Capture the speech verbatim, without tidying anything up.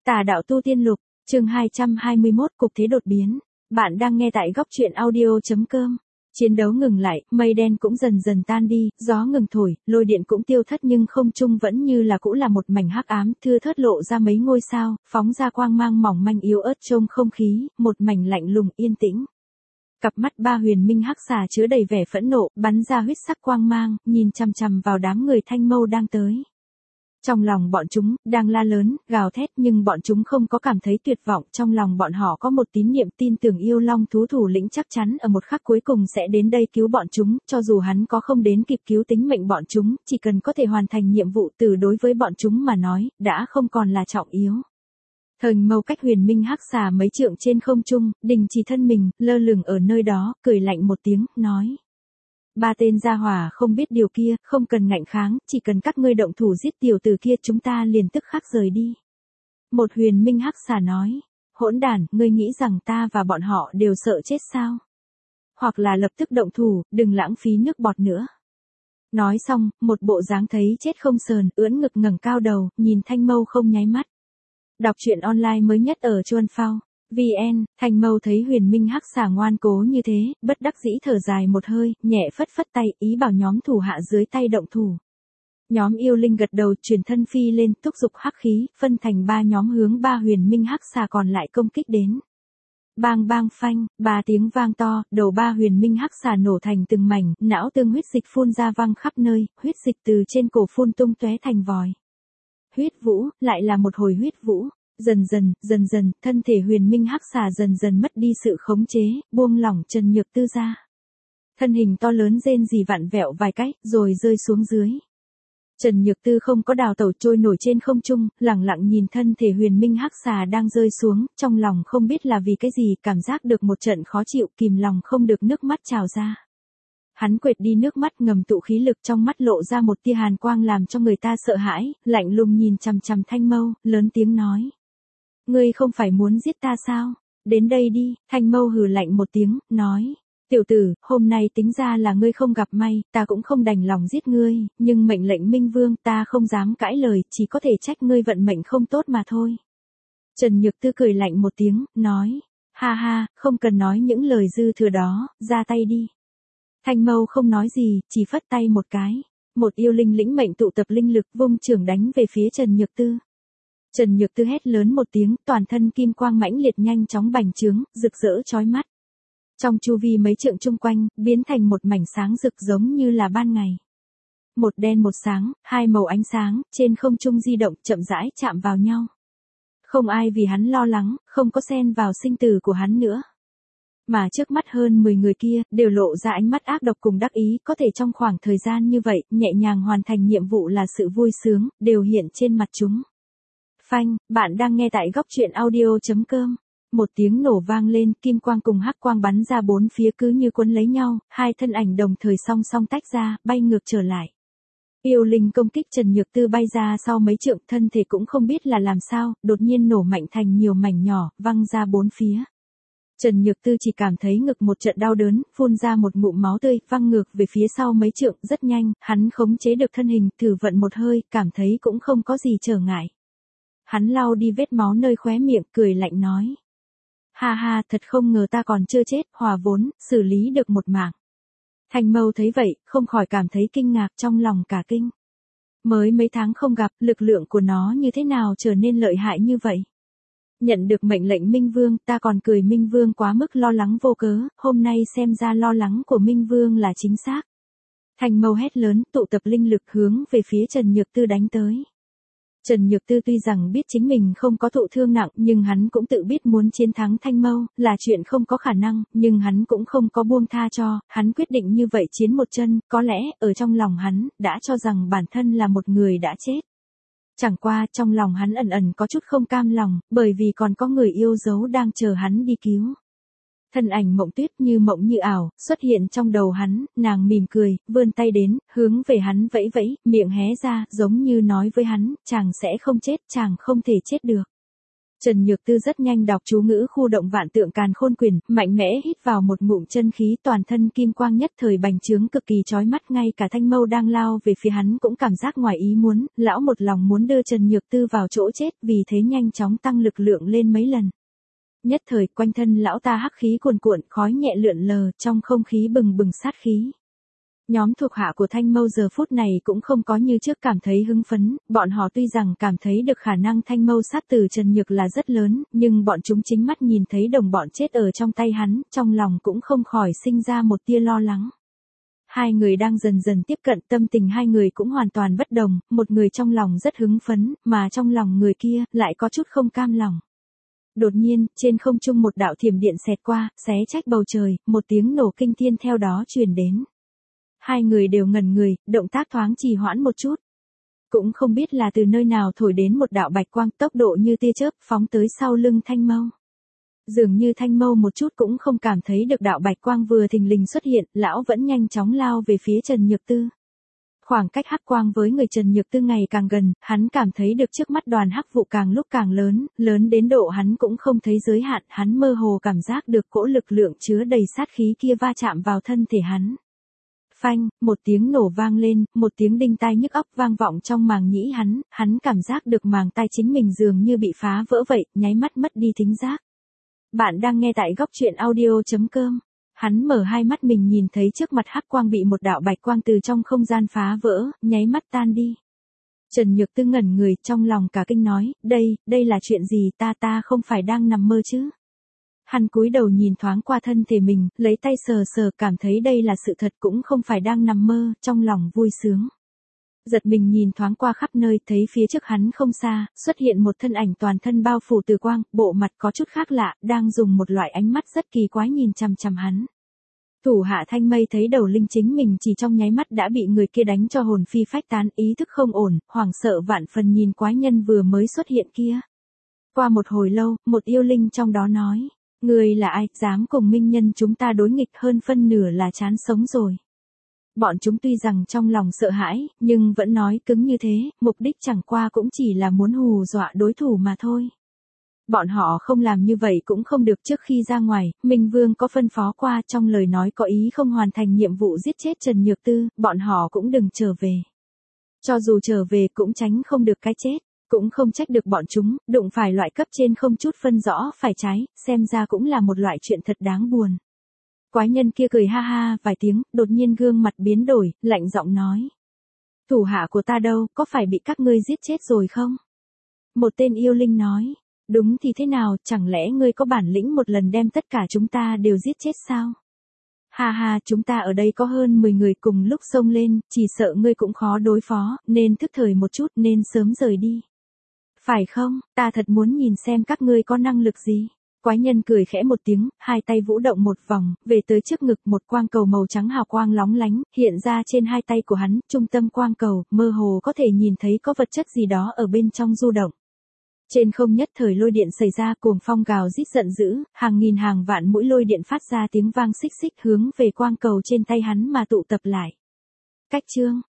Tà đạo tu tiên lục, chương hai trăm hai mươi mốt cục thế đột biến. Bạn đang nghe tại góc truyện audio.com. Chiến đấu ngừng lại, mây đen cũng dần dần tan đi, gió ngừng thổi, lôi điện cũng tiêu thất nhưng không trung vẫn như là cũ là một mảnh hắc ám, thưa thớt lộ ra mấy ngôi sao, phóng ra quang mang mỏng manh yếu ớt trong không khí, một mảnh lạnh lùng yên tĩnh. Cặp mắt ba huyền minh hắc xà chứa đầy vẻ phẫn nộ, bắn ra huyết sắc quang mang, nhìn chằm chằm vào đám người Thanh Mâu đang tới. Trong lòng bọn chúng, đang la lớn, gào thét nhưng bọn chúng không có cảm thấy tuyệt vọng, trong lòng bọn họ có một tín niệm tin tưởng yêu long thú thủ lĩnh chắc chắn ở một khắc cuối cùng sẽ đến đây cứu bọn chúng, cho dù hắn có không đến kịp cứu tính mệnh bọn chúng, chỉ cần có thể hoàn thành nhiệm vụ từ đối với bọn chúng mà nói, đã không còn là trọng yếu. Thần Mâu cách huyền minh hắc xà mấy trượng trên không trung, đình chỉ thân mình, lơ lửng ở nơi đó, cười lạnh một tiếng, nói. Ba tên gia hỏa không biết điều kia, không cần ngạnh kháng, chỉ cần các ngươi động thủ giết tiểu tử kia chúng ta liền tức khắc rời đi. Một huyền minh hắc xà nói, hỗn đản, ngươi nghĩ rằng ta và bọn họ đều sợ chết sao? Hoặc là lập tức động thủ, đừng lãng phí nước bọt nữa. Nói xong, một bộ dáng thấy chết không sờn, ưỡn ngực ngẩng cao đầu, nhìn Thanh Mâu không nháy mắt. Đọc truyện online mới nhất ở Chuan Phao. vê en, Thanh Mâu thấy huyền minh hắc xà ngoan cố như thế, bất đắc dĩ thở dài một hơi, nhẹ phất phất tay, ý bảo nhóm thủ hạ dưới tay động thủ. Nhóm yêu linh gật đầu truyền thân phi lên, thúc giục hắc khí, phân thành ba nhóm hướng ba huyền minh hắc xà còn lại công kích đến. Bang bang phanh, ba tiếng vang to, đầu ba huyền minh hắc xà nổ thành từng mảnh, não tương huyết dịch phun ra văng khắp nơi, huyết dịch từ trên cổ phun tung tóe thành vòi. Huyết vũ, lại là một hồi huyết vũ. Dần dần, dần dần, thân thể huyền minh hắc xà dần dần mất đi sự khống chế, buông lỏng Trần Nhược Tư ra. Thân hình to lớn rên rỉ vặn vẹo vài cách, rồi rơi xuống dưới. Trần Nhược Tư không có đào tẩu trôi nổi trên không trung, lẳng lặng nhìn thân thể huyền minh hắc xà đang rơi xuống, trong lòng không biết là vì cái gì, cảm giác được một trận khó chịu, kìm lòng không được nước mắt trào ra. Hắn quệt đi nước mắt ngầm tụ khí lực trong mắt lộ ra một tia hàn quang làm cho người ta sợ hãi, lạnh lùng nhìn chằm chằm Thanh Mâu, lớn tiếng nói. Ngươi không phải muốn giết ta sao? Đến đây đi, Thanh Mâu hừ lạnh một tiếng, nói. Tiểu tử, hôm nay tính ra là ngươi không gặp may, ta cũng không đành lòng giết ngươi, nhưng mệnh lệnh Minh Vương ta không dám cãi lời, chỉ có thể trách ngươi vận mệnh không tốt mà thôi. Trần Nhược Tư cười lạnh một tiếng, nói. Ha ha, không cần nói những lời dư thừa đó, ra tay đi. Thanh Mâu không nói gì, chỉ phất tay một cái. Một yêu linh lĩnh mệnh tụ tập linh lực vung trường đánh về phía Trần Nhược Tư. Trần Nhược Tư hét lớn một tiếng, toàn thân kim quang mãnh liệt nhanh chóng bành trướng, rực rỡ chói mắt. Trong chu vi mấy trượng chung quanh, biến thành một mảnh sáng rực giống như là ban ngày. Một đen một sáng, hai màu ánh sáng, trên không trung di động chậm rãi chạm vào nhau. Không ai vì hắn lo lắng, không có xen vào sinh tử của hắn nữa. Mà trước mắt hơn mười người kia, đều lộ ra ánh mắt ác độc cùng đắc ý, có thể trong khoảng thời gian như vậy, nhẹ nhàng hoàn thành nhiệm vụ là sự vui sướng, đều hiện trên mặt chúng. Phanh, bạn đang nghe tại góc truyện audio.com. Một tiếng nổ vang lên, kim quang cùng hắc quang bắn ra bốn phía cứ như cuốn lấy nhau, hai thân ảnh đồng thời song song tách ra, bay ngược trở lại. Yêu linh công kích Trần Nhược Tư bay ra sau mấy trượng, thân thể cũng không biết là làm sao, đột nhiên nổ mạnh thành nhiều mảnh nhỏ, văng ra bốn phía. Trần Nhược Tư chỉ cảm thấy ngực một trận đau đớn, phun ra một ngụm máu tươi, văng ngược về phía sau mấy trượng, rất nhanh, hắn khống chế được thân hình, thử vận một hơi, cảm thấy cũng không có gì trở ngại. Hắn lau đi vết máu nơi khóe miệng, cười lạnh nói. Ha ha, thật không ngờ ta còn chưa chết, hòa vốn, xử lý được một mạng. Thanh Mâu thấy vậy, không khỏi cảm thấy kinh ngạc trong lòng cả kinh. Mới mấy tháng không gặp, lực lượng của nó như thế nào trở nên lợi hại như vậy? Nhận được mệnh lệnh Minh Vương, ta còn cười Minh Vương quá mức lo lắng vô cớ, hôm nay xem ra lo lắng của Minh Vương là chính xác. Thanh Mâu hét lớn, tụ tập linh lực hướng về phía Trần Nhược Tư đánh tới. Trần Nhược Tư tuy rằng biết chính mình không có thụ thương nặng, nhưng hắn cũng tự biết muốn chiến thắng Thanh Mâu, là chuyện không có khả năng, nhưng hắn cũng không có buông tha cho, hắn quyết định như vậy chiến một chân, có lẽ, ở trong lòng hắn, đã cho rằng bản thân là một người đã chết. Chẳng qua, trong lòng hắn ẩn ẩn có chút không cam lòng, bởi vì còn có người yêu dấu đang chờ hắn đi cứu. Thân ảnh Mộng Tuyết như mộng như ảo, xuất hiện trong đầu hắn, nàng mỉm cười, vươn tay đến, hướng về hắn vẫy vẫy, miệng hé ra, giống như nói với hắn, chàng sẽ không chết, chàng không thể chết được. Trần Nhược Tư rất nhanh đọc chú ngữ khu động vạn tượng càn khôn quyền, mạnh mẽ hít vào một ngụm chân khí, toàn thân kim quang nhất thời bành trướng cực kỳ chói mắt, ngay cả Thanh Mâu đang lao về phía hắn cũng cảm giác ngoài ý muốn, lão một lòng muốn đưa Trần Nhược Tư vào chỗ chết, vì thế nhanh chóng tăng lực lượng lên mấy lần. Nhất thời quanh thân lão ta hắc khí cuồn cuộn, khói nhẹ lượn lờ, trong không khí bừng bừng sát khí. Nhóm thuộc hạ của Thanh Mâu giờ phút này cũng không có như trước cảm thấy hứng phấn, bọn họ tuy rằng cảm thấy được khả năng Thanh Mâu sát tử Trần Nhược là rất lớn, nhưng bọn chúng chính mắt nhìn thấy đồng bọn chết ở trong tay hắn, trong lòng cũng không khỏi sinh ra một tia lo lắng. Hai người đang dần dần tiếp cận, tâm tình hai người cũng hoàn toàn bất đồng, một người trong lòng rất hứng phấn, mà trong lòng người kia lại có chút không cam lòng. Đột nhiên, trên không trung một đạo thiểm điện xẹt qua, xé rách bầu trời, một tiếng nổ kinh thiên theo đó truyền đến. Hai người đều ngẩn người, động tác thoáng trì hoãn một chút. Cũng không biết là từ nơi nào thổi đến một đạo bạch quang, tốc độ như tia chớp, phóng tới sau lưng Thanh Mâu. Dường như Thanh Mâu một chút cũng không cảm thấy được đạo bạch quang vừa thình lình xuất hiện, lão vẫn nhanh chóng lao về phía Trần Nhược Tư. Khoảng cách hắc quang với người Trần Nhược Tư ngày càng gần, hắn cảm thấy được trước mắt đoàn hắc vụ càng lúc càng lớn, lớn đến độ hắn cũng không thấy giới hạn, hắn mơ hồ cảm giác được cỗ lực lượng chứa đầy sát khí kia va chạm vào thân thể hắn. Phanh, một tiếng nổ vang lên, một tiếng đinh tai nhức óc vang vọng trong màng nhĩ hắn, hắn cảm giác được màng tai chính mình dường như bị phá vỡ vậy, nháy mắt mất đi thính giác. Bạn đang nghe tại góc truyện audio chấm com. Hắn mở hai mắt, mình nhìn thấy trước mặt hắc quang bị một đạo bạch quang từ trong không gian phá vỡ, nháy mắt tan đi. Trần Nhược Tư ngẩn người, trong lòng cả kinh nói, đây, đây là chuyện gì, ta ta không phải đang nằm mơ chứ? Hắn cúi đầu nhìn thoáng qua thân thể mình, lấy tay sờ sờ, cảm thấy đây là sự thật, cũng không phải đang nằm mơ, trong lòng vui sướng. Giật mình nhìn thoáng qua khắp nơi, thấy phía trước hắn không xa, xuất hiện một thân ảnh toàn thân bao phủ từ quang, bộ mặt có chút khác lạ, đang dùng một loại ánh mắt rất kỳ quái nhìn chằm chằm hắn. Thủ hạ Thanh Mây thấy đầu linh chính mình chỉ trong nháy mắt đã bị người kia đánh cho hồn phi phách tán, ý thức không ổn, hoảng sợ vạn phần nhìn quái nhân vừa mới xuất hiện kia. Qua một hồi lâu, một yêu linh trong đó nói, người là ai, dám cùng minh nhân chúng ta đối nghịch, hơn phân nửa là chán sống rồi. Bọn chúng tuy rằng trong lòng sợ hãi, nhưng vẫn nói cứng như thế, mục đích chẳng qua cũng chỉ là muốn hù dọa đối thủ mà thôi. Bọn họ không làm như vậy cũng không được, trước khi ra ngoài, Minh Vương có phân phó qua, trong lời nói có ý không hoàn thành nhiệm vụ giết chết Trần Nhược Tư, bọn họ cũng đừng trở về. Cho dù trở về cũng tránh không được cái chết, cũng không trách được bọn chúng, đụng phải loại cấp trên không chút phân rõ phải trái, xem ra cũng là một loại chuyện thật đáng buồn. Quái nhân kia cười ha ha vài tiếng, đột nhiên gương mặt biến đổi, lạnh giọng nói. Thủ hạ của ta đâu, có phải bị các ngươi giết chết rồi không? Một tên yêu linh nói. Đúng thì thế nào, chẳng lẽ ngươi có bản lĩnh một lần đem tất cả chúng ta đều giết chết sao? Ha ha, chúng ta ở đây có hơn mười người cùng lúc xông lên, chỉ sợ ngươi cũng khó đối phó, nên thức thời một chút, nên sớm rời đi. Phải không, ta thật muốn nhìn xem các ngươi có năng lực gì. Quái nhân cười khẽ một tiếng, hai tay vũ động một vòng, về tới trước ngực, một quang cầu màu trắng hào quang lóng lánh, hiện ra trên hai tay của hắn, trung tâm quang cầu, mơ hồ có thể nhìn thấy có vật chất gì đó ở bên trong du động. Trên không nhất thời lôi điện xảy ra, cuồng phong gào rít giận dữ, hàng nghìn hàng vạn mũi lôi điện phát ra tiếng vang xích xích hướng về quang cầu trên tay hắn mà tụ tập lại. Cách chương,